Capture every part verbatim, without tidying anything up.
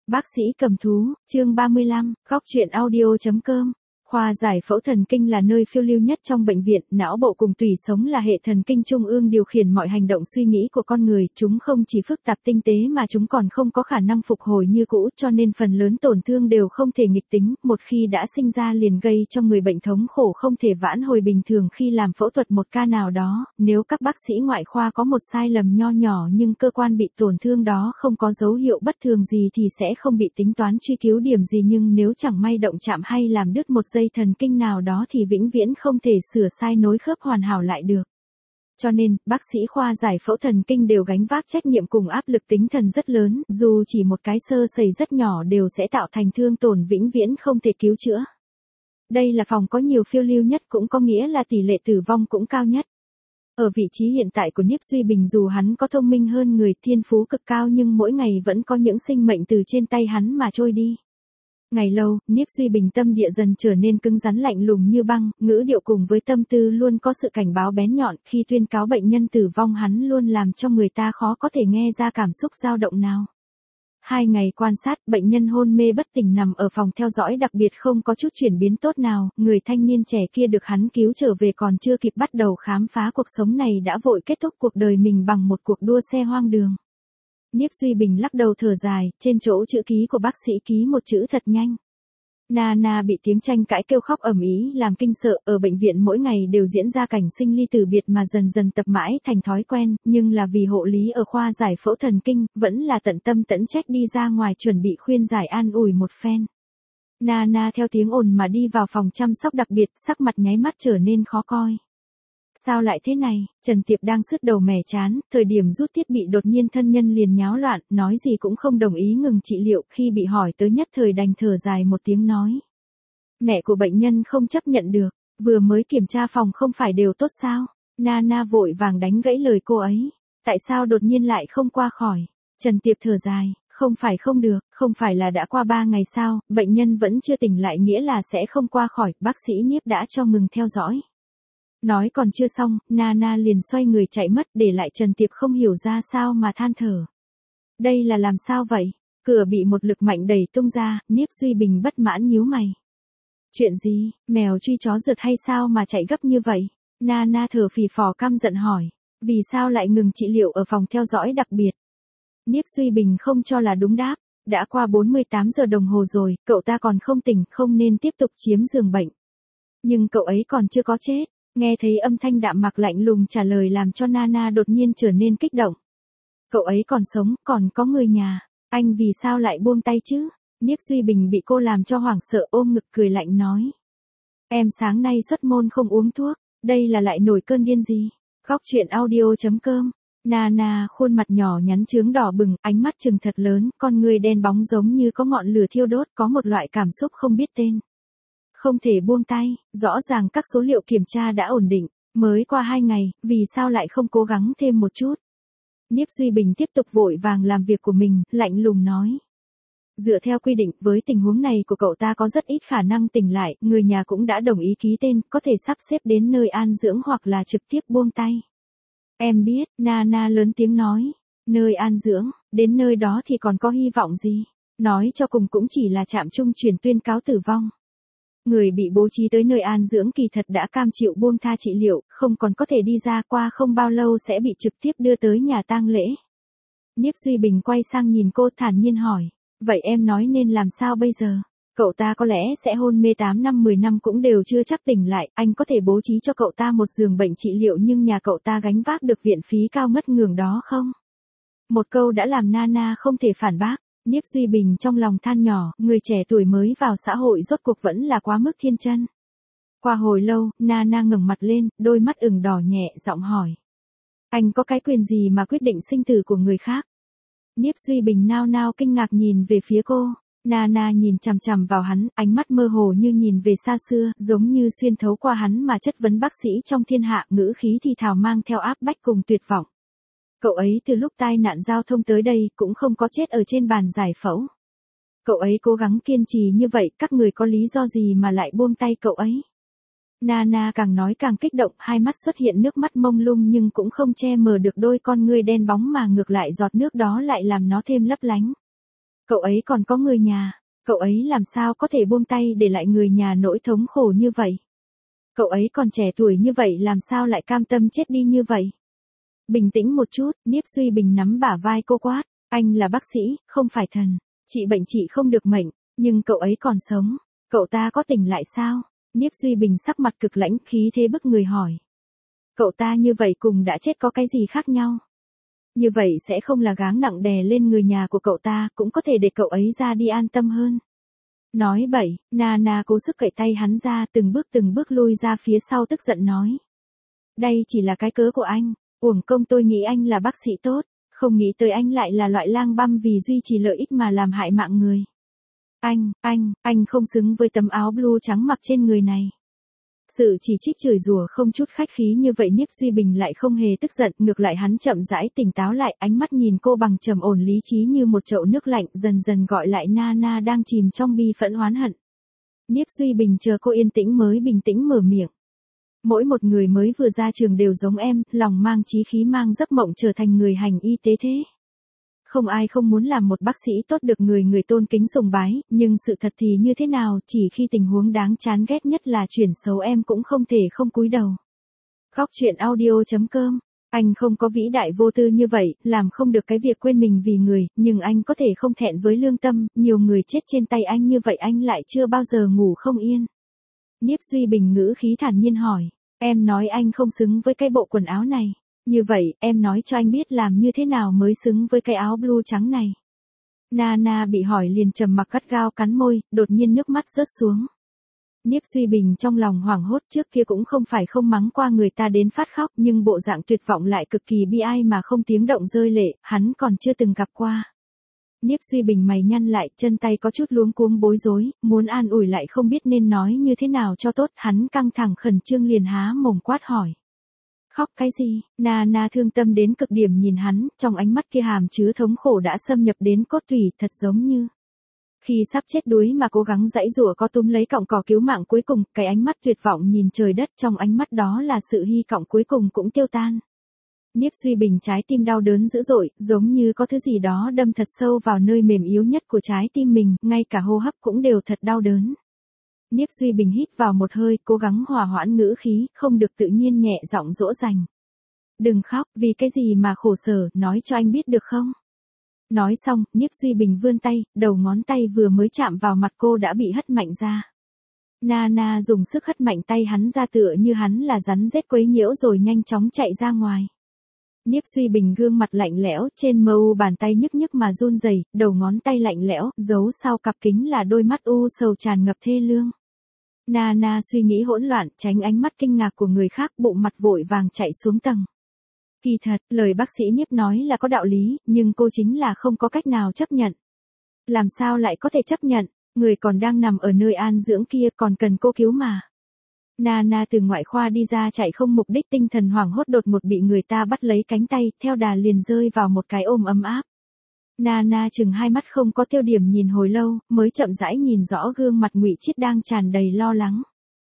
Bác sĩ cầm thú, chương ba mươi lăm, góc truyện audio chấm com. Khoa giải phẫu thần kinh là nơi phiêu lưu nhất trong bệnh viện, não bộ cùng tủy sống là hệ thần kinh trung ương điều khiển mọi hành động suy nghĩ của con người, chúng không chỉ phức tạp tinh tế mà chúng còn không có khả năng phục hồi như cũ, cho nên phần lớn tổn thương đều không thể nghịch tính, một khi đã sinh ra liền gây cho người bệnh thống khổ không thể vãn hồi. Bình thường khi làm phẫu thuật một ca nào đó, nếu các bác sĩ ngoại khoa có một sai lầm nho nhỏ nhưng cơ quan bị tổn thương đó không có dấu hiệu bất thường gì thì sẽ không bị tính toán truy cứu điểm gì, nhưng nếu chẳng may động chạm hay làm đứt một dây thần kinh nào đó thì vĩnh viễn không thể sửa sai nối khớp hoàn hảo lại được. Cho nên, bác sĩ khoa giải phẫu thần kinh đều gánh vác trách nhiệm cùng áp lực tinh thần rất lớn, dù chỉ một cái sơ sẩy rất nhỏ đều sẽ tạo thành thương tổn vĩnh viễn không thể cứu chữa. Đây là phòng có nhiều phiêu lưu nhất, cũng có nghĩa là tỷ lệ tử vong cũng cao nhất. Ở vị trí hiện tại của Niếp Duy Bình, dù hắn có thông minh hơn người, thiên phú cực cao, nhưng mỗi ngày vẫn có những sinh mệnh từ trên tay hắn mà trôi đi. Ngày lâu, Niếp Duy Bình tâm địa dần trở nên cứng rắn lạnh lùng như băng, ngữ điệu cùng với tâm tư luôn có sự cảnh báo bén nhọn, khi tuyên cáo bệnh nhân tử vong hắn luôn làm cho người ta khó có thể nghe ra cảm xúc dao động nào. Hai ngày quan sát, bệnh nhân hôn mê bất tỉnh nằm ở phòng theo dõi đặc biệt không có chút chuyển biến tốt nào, người thanh niên trẻ kia được hắn cứu trở về còn chưa kịp bắt đầu khám phá cuộc sống này đã vội kết thúc cuộc đời mình bằng một cuộc đua xe hoang đường. Niếp Duy Bình lắc đầu thở dài, trên chỗ chữ ký của bác sĩ ký một chữ thật nhanh. Nana bị tiếng tranh cãi kêu khóc ầm ĩ làm kinh sợ, ở bệnh viện mỗi ngày đều diễn ra cảnh sinh ly tử biệt mà dần dần tập mãi thành thói quen, nhưng là vì hộ lý ở khoa giải phẫu thần kinh, vẫn là tận tâm tận trách đi ra ngoài chuẩn bị khuyên giải an ủi một phen. Nana theo tiếng ồn mà đi vào phòng chăm sóc đặc biệt, sắc mặt nháy mắt trở nên khó coi. Sao lại thế này? Trần Tiệp đang sứt đầu mẻ chán, thời điểm rút thiết bị đột nhiên thân nhân liền nháo loạn, nói gì cũng không đồng ý ngừng trị liệu, khi bị hỏi tới nhất thời đành thở dài một tiếng nói. Mẹ của bệnh nhân không chấp nhận được, vừa mới kiểm tra phòng không phải đều tốt sao? Nana vội vàng đánh gãy lời cô ấy. Tại sao đột nhiên lại không qua khỏi? Trần Tiệp thở dài, không phải không được, không phải là đã qua ba ngày sao, bệnh nhân vẫn chưa tỉnh lại nghĩa là sẽ không qua khỏi, bác sĩ Niếp đã cho ngừng theo dõi. Nói còn chưa xong, Nana liền xoay người chạy mất, để lại Trần Tiệp không hiểu ra sao mà than thở. Đây là làm sao vậy? Cửa bị một lực mạnh đẩy tung ra, Niếp Duy Bình bất mãn nhíu mày. Chuyện gì, mèo truy chó rượt hay sao mà chạy gấp như vậy? Nana thở phì phò căm giận hỏi. Vì sao lại ngừng trị liệu ở phòng theo dõi đặc biệt? Niếp Duy Bình không cho là đúng đáp. Đã qua bốn mươi tám giờ đồng hồ rồi, cậu ta còn không tỉnh, không nên tiếp tục chiếm giường bệnh. Nhưng cậu ấy còn chưa có chết. Nghe thấy âm thanh đạm mạc lạnh lùng trả lời làm cho Nana đột nhiên trở nên kích động. Cậu ấy còn sống, còn có người nhà. Anh vì sao lại buông tay chứ? Niếp Duy Bình bị cô làm cho hoảng sợ ôm ngực cười lạnh nói. Em sáng nay xuất môn không uống thuốc, đây là lại nổi cơn điên gì? Góc truyện audio chấm com. Nana khuôn mặt nhỏ nhắn trướng đỏ bừng, ánh mắt trừng thật lớn, con người đen bóng giống như có ngọn lửa thiêu đốt, có một loại cảm xúc không biết tên. Không thể buông tay, rõ ràng các số liệu kiểm tra đã ổn định, mới qua hai ngày, vì sao lại không cố gắng thêm một chút? Niếp Duy Bình tiếp tục vội vàng làm việc của mình, lạnh lùng nói. Dựa theo quy định, với tình huống này của cậu ta có rất ít khả năng tỉnh lại, người nhà cũng đã đồng ý ký tên, có thể sắp xếp đến nơi an dưỡng hoặc là trực tiếp buông tay. Em biết, Nana lớn tiếng nói, nơi an dưỡng, đến nơi đó thì còn có hy vọng gì? Nói cho cùng cũng chỉ là trạm trung chuyển tuyên cáo tử vong. Người bị bố trí tới nơi an dưỡng kỳ thật đã cam chịu buông tha trị liệu, không còn có thể đi ra, qua không bao lâu sẽ bị trực tiếp đưa tới nhà tang lễ. Niếp Duy Bình quay sang nhìn cô thản nhiên hỏi, vậy em nói nên làm sao bây giờ? Cậu ta có lẽ sẽ hôn mê tám năm mười năm cũng đều chưa chắc tỉnh lại, anh có thể bố trí cho cậu ta một giường bệnh trị liệu nhưng nhà cậu ta gánh vác được viện phí cao ngất ngường đó không? Một câu đã làm Nana không thể phản bác. Niếp Duy Bình trong lòng than nhỏ, người trẻ tuổi mới vào xã hội rốt cuộc vẫn là quá mức thiên chân. Qua hồi lâu, Nana ngẩng mặt lên, đôi mắt ửng đỏ nhẹ, giọng hỏi. Anh có cái quyền gì mà quyết định sinh tử của người khác? Niếp Duy Bình nao nao kinh ngạc nhìn về phía cô. Nana nhìn chằm chằm vào hắn, ánh mắt mơ hồ như nhìn về xa xưa, giống như xuyên thấu qua hắn mà chất vấn bác sĩ trong thiên hạ, ngữ khí thì thào mang theo áp bách cùng tuyệt vọng. Cậu ấy từ lúc tai nạn giao thông tới đây cũng không có chết ở trên bàn giải phẫu. Cậu ấy cố gắng kiên trì như vậy, các người có lý do gì mà lại buông tay cậu ấy? Nana càng nói càng kích động, hai mắt xuất hiện nước mắt mông lung nhưng cũng không che mờ được đôi con ngươi đen bóng mà ngược lại giọt nước đó lại làm nó thêm lấp lánh. Cậu ấy còn có người nhà, cậu ấy làm sao có thể buông tay để lại người nhà nỗi thống khổ như vậy. Cậu ấy còn trẻ tuổi như vậy làm sao lại cam tâm chết đi như vậy. Bình tĩnh một chút, Niếp Duy Bình nắm bả vai cô quát, anh là bác sĩ, không phải thần, trị bệnh trị không được mệnh, nhưng cậu ấy còn sống, cậu ta có tỉnh lại sao? Niếp Duy Bình sắc mặt cực lãnh, khí thế bức người hỏi. Cậu ta như vậy cùng đã chết có cái gì khác nhau? Như vậy sẽ không là gáng nặng đè lên người nhà của cậu ta, cũng có thể để cậu ấy ra đi an tâm hơn. Nói bậy, Nana cố sức cậy tay hắn ra, từng bước từng bước lui ra phía sau tức giận nói. Đây chỉ là cái cớ của anh, uổng công tôi nghĩ anh là bác sĩ tốt, không nghĩ tới anh lại là loại lang băm vì duy trì lợi ích mà làm hại mạng người. Anh, anh, anh không xứng với tấm áo blue trắng mặc trên người này. Sự chỉ trích chửi rủa không chút khách khí như vậy Niếp Duy Bình lại không hề tức giận, ngược lại hắn chậm rãi tỉnh táo lại, ánh mắt nhìn cô bằng trầm ổn lý trí như một chậu nước lạnh, dần dần gọi lại Nana đang chìm trong bi phẫn oán hận. Niếp Duy Bình chờ cô yên tĩnh mới bình tĩnh mở miệng. Mỗi một người mới vừa ra trường đều giống em, lòng mang chí khí mang giấc mộng trở thành người hành y tế thế. Không ai không muốn làm một bác sĩ tốt được người người tôn kính sùng bái, nhưng sự thật thì như thế nào, chỉ khi tình huống đáng chán ghét nhất là chuyển xấu em cũng không thể không cúi đầu. Góc truyện audio chấm com. Anh không có vĩ đại vô tư như vậy, làm không được cái việc quên mình vì người, nhưng anh có thể không thẹn với lương tâm, nhiều người chết trên tay anh như vậy anh lại chưa bao giờ ngủ không yên. Niếp Duy Bình ngữ khí thản nhiên hỏi, em nói anh không xứng với cái bộ quần áo này. Như vậy, em nói cho anh biết làm như thế nào mới xứng với cái áo blue trắng này. Nana bị hỏi liền trầm mặc gắt gao cắn môi, đột nhiên nước mắt rớt xuống. Niếp Duy Bình trong lòng hoảng hốt, trước kia cũng không phải không mắng qua người ta đến phát khóc, nhưng bộ dạng tuyệt vọng lại cực kỳ bi ai mà không tiếng động rơi lệ, hắn còn chưa từng gặp qua. Niếp Duy Bình mày nhăn lại, chân tay có chút luống cuống bối rối, muốn an ủi lại không biết nên nói như thế nào cho tốt, hắn căng thẳng khẩn trương liền há mồm quát hỏi. Khóc cái gì? Nana thương tâm đến cực điểm nhìn hắn, trong ánh mắt kia hàm chứa thống khổ đã xâm nhập đến cốt tủy, thật giống như khi sắp chết đuối mà cố gắng giãy giụa có túm lấy cọng cỏ cứu mạng cuối cùng, cái ánh mắt tuyệt vọng nhìn trời đất, trong ánh mắt đó là sự hy vọng cuối cùng cũng tiêu tan. Niếp Duy Bình trái tim đau đớn dữ dội, giống như có thứ gì đó đâm thật sâu vào nơi mềm yếu nhất của trái tim mình, ngay cả hô hấp cũng đều thật đau đớn. Niếp Duy Bình hít vào một hơi, cố gắng hòa hoãn ngữ khí, không được tự nhiên nhẹ giọng dỗ dành. Đừng khóc, vì cái gì mà khổ sở, nói cho anh biết được không? Nói xong, Niếp Duy Bình vươn tay, đầu ngón tay vừa mới chạm vào mặt cô đã bị hất mạnh ra. Nana dùng sức hất mạnh tay hắn ra tựa như hắn là rắn rết quấy nhiễu rồi nhanh chóng chạy ra ngoài. Niếp Duy Bình gương mặt lạnh lẽo, trên mờ u bàn tay nhức nhức mà run rẩy, đầu ngón tay lạnh lẽo, giấu sau cặp kính là đôi mắt u sầu tràn ngập thê lương. Nana suy nghĩ hỗn loạn, tránh ánh mắt kinh ngạc của người khác, bụng mặt vội vàng chạy xuống tầng. Kỳ thật, lời bác sĩ Niếp nói là có đạo lý, nhưng cô chính là không có cách nào chấp nhận. Làm sao lại có thể chấp nhận, người còn đang nằm ở nơi an dưỡng kia còn cần cô cứu mà. Nana từ ngoại khoa đi ra chạy không mục đích, tinh thần hoảng hốt đột ngột bị người ta bắt lấy cánh tay, theo đà liền rơi vào một cái ôm ấm áp. Nana chừng hai mắt không có tiêu điểm nhìn hồi lâu, mới chậm rãi nhìn rõ gương mặt Ngụy Chiết đang tràn đầy lo lắng.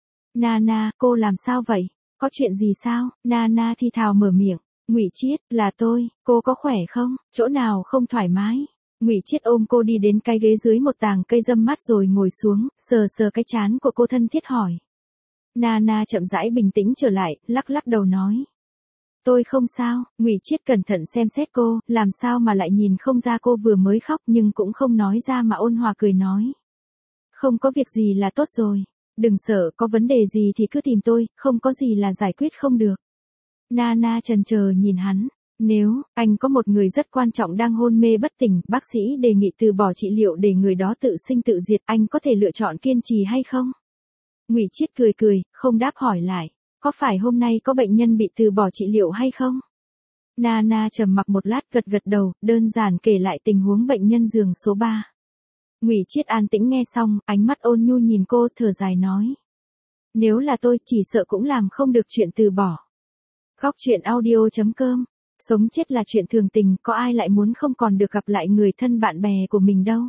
Nana, cô làm sao vậy? Có chuyện gì sao? Nana thi thào mở miệng. Ngụy Chiết, là tôi, cô có khỏe không? Chỗ nào không thoải mái? Ngụy Chiết ôm cô đi đến cái ghế dưới một tàng cây râm mát rồi ngồi xuống, sờ sờ cái trán của cô thân thiết hỏi. Nana chậm rãi bình tĩnh trở lại, lắc lắc đầu nói. Tôi không sao. Ngụy Chiết cẩn thận xem xét cô, làm sao mà lại nhìn không ra cô vừa mới khóc nhưng cũng không nói ra mà ôn hòa cười nói. Không có việc gì là tốt rồi. Đừng sợ, có vấn đề gì thì cứ tìm tôi, không có gì là giải quyết không được. Nana chần chờ nhìn hắn. Nếu, anh có một người rất quan trọng đang hôn mê bất tỉnh, bác sĩ đề nghị từ bỏ trị liệu để người đó tự sinh tự diệt, anh có thể lựa chọn kiên trì hay không? Ngụy Chiết cười cười, không đáp hỏi lại. Có phải hôm nay có bệnh nhân bị từ bỏ trị liệu hay không? Nana trầm mặc một lát gật gật đầu, đơn giản kể lại tình huống bệnh nhân giường số ba. Ngụy Chiết an tĩnh nghe xong, ánh mắt ôn nhu nhìn cô, thở dài nói. Nếu là tôi, chỉ sợ cũng làm không được chuyện từ bỏ. Góc truyện audio chấm com. Sống chết là chuyện thường tình, có ai lại muốn không còn được gặp lại người thân bạn bè của mình đâu.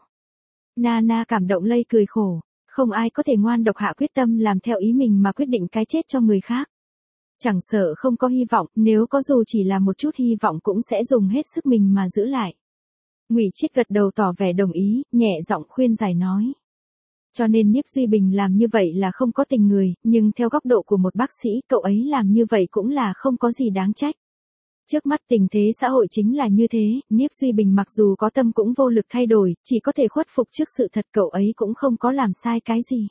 Nana cảm động lây cười khổ. Không ai có thể ngoan độc hạ quyết tâm làm theo ý mình mà quyết định cái chết cho người khác. Chẳng sợ không có hy vọng, nếu có dù chỉ là một chút hy vọng cũng sẽ dùng hết sức mình mà giữ lại. Ngụy Chiết gật đầu tỏ vẻ đồng ý, nhẹ giọng khuyên giải nói. Cho nên Nhiếp Duy Bình làm như vậy là không có tình người, nhưng theo góc độ của một bác sĩ, cậu ấy làm như vậy cũng là không có gì đáng trách. Trước mắt tình thế xã hội chính là như thế, Nhiếp Duy Bình mặc dù có tâm cũng vô lực thay đổi, chỉ có thể khuất phục trước sự thật, cậu ấy cũng không có làm sai cái gì.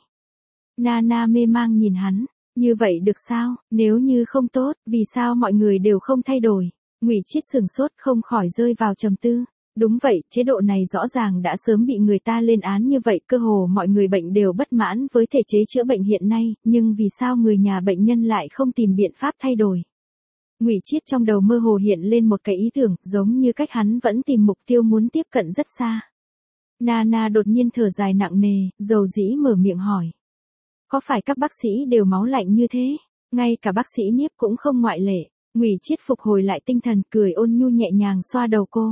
Nana mê mang nhìn hắn, như vậy được sao, nếu như không tốt, vì sao mọi người đều không thay đổi? Ngụy Chiết sừng sốt không khỏi rơi vào trầm tư. Đúng vậy, chế độ này rõ ràng đã sớm bị người ta lên án như vậy, cơ hồ mọi người bệnh đều bất mãn với thể chế chữa bệnh hiện nay, nhưng vì sao người nhà bệnh nhân lại không tìm biện pháp thay đổi? Ngụy Chiết trong đầu mơ hồ hiện lên một cái ý tưởng, giống như cách hắn vẫn tìm mục tiêu muốn tiếp cận rất xa. Nana đột nhiên thở dài nặng nề, dầu dĩ mở miệng hỏi. Có phải các bác sĩ đều máu lạnh như thế? Ngay cả bác sĩ Nhiếp cũng không ngoại lệ. Ngụy Chiết phục hồi lại tinh thần, cười ôn nhu nhẹ nhàng xoa đầu cô.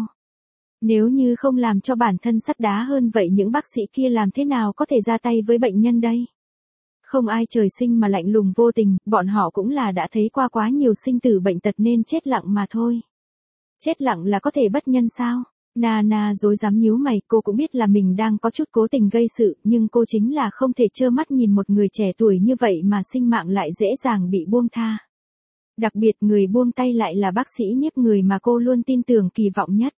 Nếu như không làm cho bản thân sắt đá hơn vậy những bác sĩ kia làm thế nào có thể ra tay với bệnh nhân đây? Không ai trời sinh mà lạnh lùng vô tình, bọn họ cũng là đã thấy qua quá nhiều sinh tử bệnh tật nên chết lặng mà thôi. Chết lặng là có thể bất nhân sao? Nana dối dám nhíu mày, cô cũng biết là mình đang có chút cố tình gây sự, nhưng cô chính là không thể trơ mắt nhìn một người trẻ tuổi như vậy mà sinh mạng lại dễ dàng bị buông tha. Đặc biệt người buông tay lại là bác sĩ Nhiếp, người mà cô luôn tin tưởng kỳ vọng nhất.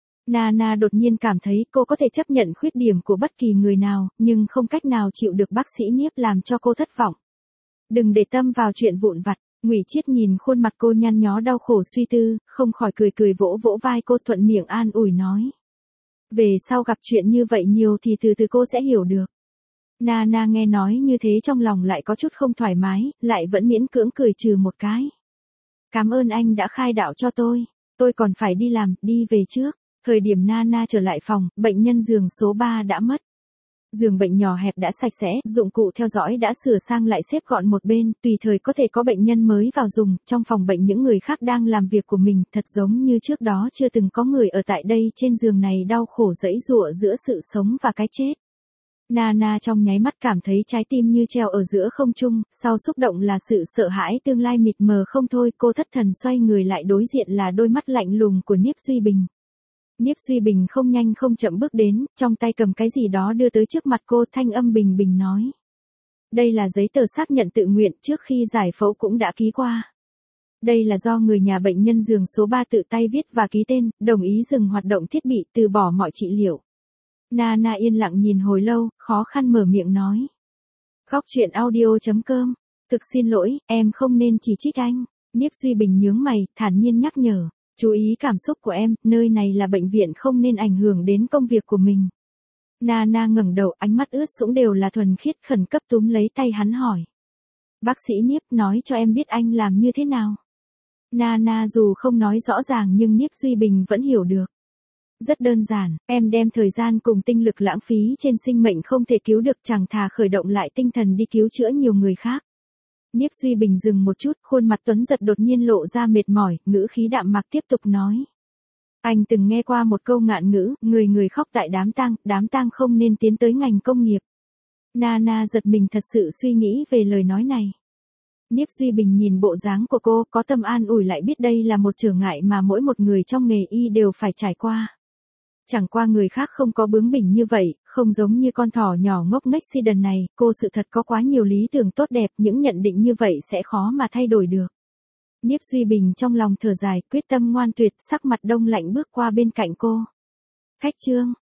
Nana đột nhiên cảm thấy cô có thể chấp nhận khuyết điểm của bất kỳ người nào, nhưng không cách nào chịu được bác sĩ Nhiếp làm cho cô thất vọng. Đừng để tâm vào chuyện vụn vặt. Ngụy Chiết nhìn khuôn mặt cô nhăn nhó đau khổ suy tư, không khỏi cười cười vỗ vỗ vai cô, thuận miệng an ủi nói. Về sau gặp chuyện như vậy nhiều thì từ từ cô sẽ hiểu được. Nana nghe nói như thế trong lòng lại có chút không thoải mái, lại vẫn miễn cưỡng cười trừ một cái. Cảm ơn anh đã khai đạo cho tôi, tôi còn phải đi làm, đi về trước. Thời điểm Nana trở lại phòng, bệnh nhân giường số ba đã mất. Giường bệnh nhỏ hẹp đã sạch sẽ, dụng cụ theo dõi đã sửa sang lại xếp gọn một bên, tùy thời có thể có bệnh nhân mới vào dùng. Trong phòng bệnh những người khác đang làm việc của mình, thật giống như trước đó chưa từng có người ở tại đây, trên giường này đau khổ giãy giụa giữa sự sống và cái chết. Nana trong nháy mắt cảm thấy trái tim như treo ở giữa không trung, sau xúc động là sự sợ hãi tương lai mịt mờ không thôi, cô thất thần xoay người lại, đối diện là đôi mắt lạnh lùng của Nhiếp Duy Bình. Nhiếp Duy Bình không nhanh không chậm bước đến, trong tay cầm cái gì đó đưa tới trước mặt cô, thanh âm bình bình nói. Đây là giấy tờ xác nhận tự nguyện, trước khi giải phẫu cũng đã ký qua. Đây là do người nhà bệnh nhân giường số ba tự tay viết và ký tên, đồng ý dừng hoạt động thiết bị, từ bỏ mọi trị liệu. Nana yên lặng nhìn hồi lâu, khó khăn mở miệng nói. Góc truyện audio chấm com. Thực xin lỗi, em không nên chỉ trích anh. Nhiếp Duy Bình nhướng mày, thản nhiên nhắc nhở. Chú ý cảm xúc của em, nơi này là bệnh viện, không nên ảnh hưởng đến công việc của mình. Nana ngẩng đầu, ánh mắt ướt sũng đều là thuần khiết, khẩn cấp túm lấy tay hắn hỏi. Bác sĩ Nhiếp, nói cho em biết anh làm như thế nào. Nana dù không nói rõ ràng nhưng Nhiếp Duy Bình vẫn hiểu được. Rất đơn giản, em đem thời gian cùng tinh lực lãng phí trên sinh mệnh không thể cứu được, chẳng thà khởi động lại tinh thần đi cứu chữa nhiều người khác. Nhiếp Duy Bình dừng một chút, khuôn mặt tuấn giật đột nhiên lộ ra mệt mỏi, ngữ khí đạm mạc tiếp tục nói. Anh từng nghe qua một câu ngạn ngữ, người người khóc tại đám tang, đám tang không nên tiến tới ngành công nghiệp. Nana giật mình thật sự suy nghĩ về lời nói này. Nhiếp Duy Bình nhìn bộ dáng của cô, có tâm an ủi lại biết đây là một trở ngại mà mỗi một người trong nghề y đều phải trải qua. Chẳng qua người khác không có bướng bỉnh như vậy, không giống như con thỏ nhỏ ngốc nghếch si đần này, cô sự thật có quá nhiều lý tưởng tốt đẹp, những nhận định như vậy sẽ khó mà thay đổi được. Nhiếp Duy Bình trong lòng thở dài, quyết tâm ngoan tuyệt, sắc mặt đông lạnh bước qua bên cạnh cô. Khách trương,